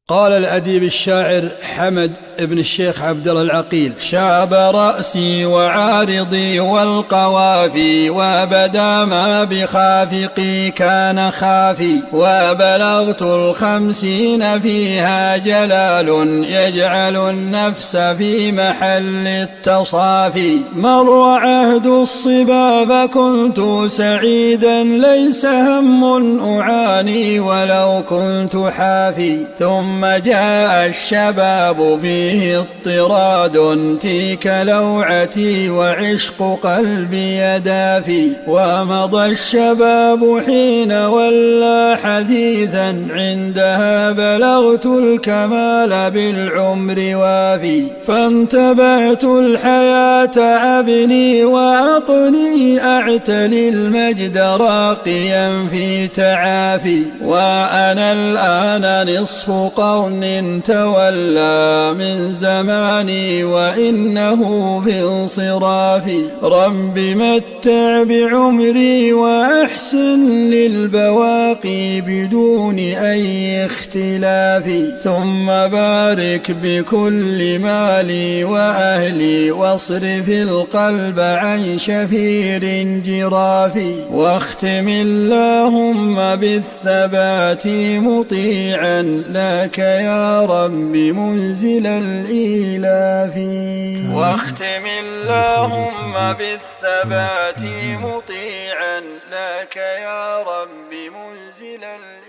قال الأديب الشاعر حمد بن الشيخ عبد الله العقيل: شاب رأسي وعارضي والقوافي، وبدا ما بخافقي كان خافي، وبلغت 50 فيها جلال يجعل النفس في محل التصافي. مر عهد الصبا فكنت سعيدا، ليس هم أعاني ولو كنت حافي. ثم جاء الشباب فيه اضطراد، تلك لوعتي وعشق قلبي يدافي. ومضى الشباب حين ولى حديثا، عندها بلغت الكمال بالعمر وافي. فانتبهت الحياة أبني وعقلي، أعتلي المجد راقيا في تعافي. وأنا الآن نصف قرن تولى من زماني، وإنه في انصرافي. رب متع بعمري وأحسن للبواقي بدون أي اختلاف. ثم بارك بكل مالي وأهلي، واصرف القلب عن شفير جرافي. واختم اللهم بالثبات مطيعا لك يا رب منزل الإيلاف. واختم اللهم بالثبات مطيعا لك يا رب منزل الإيلاف.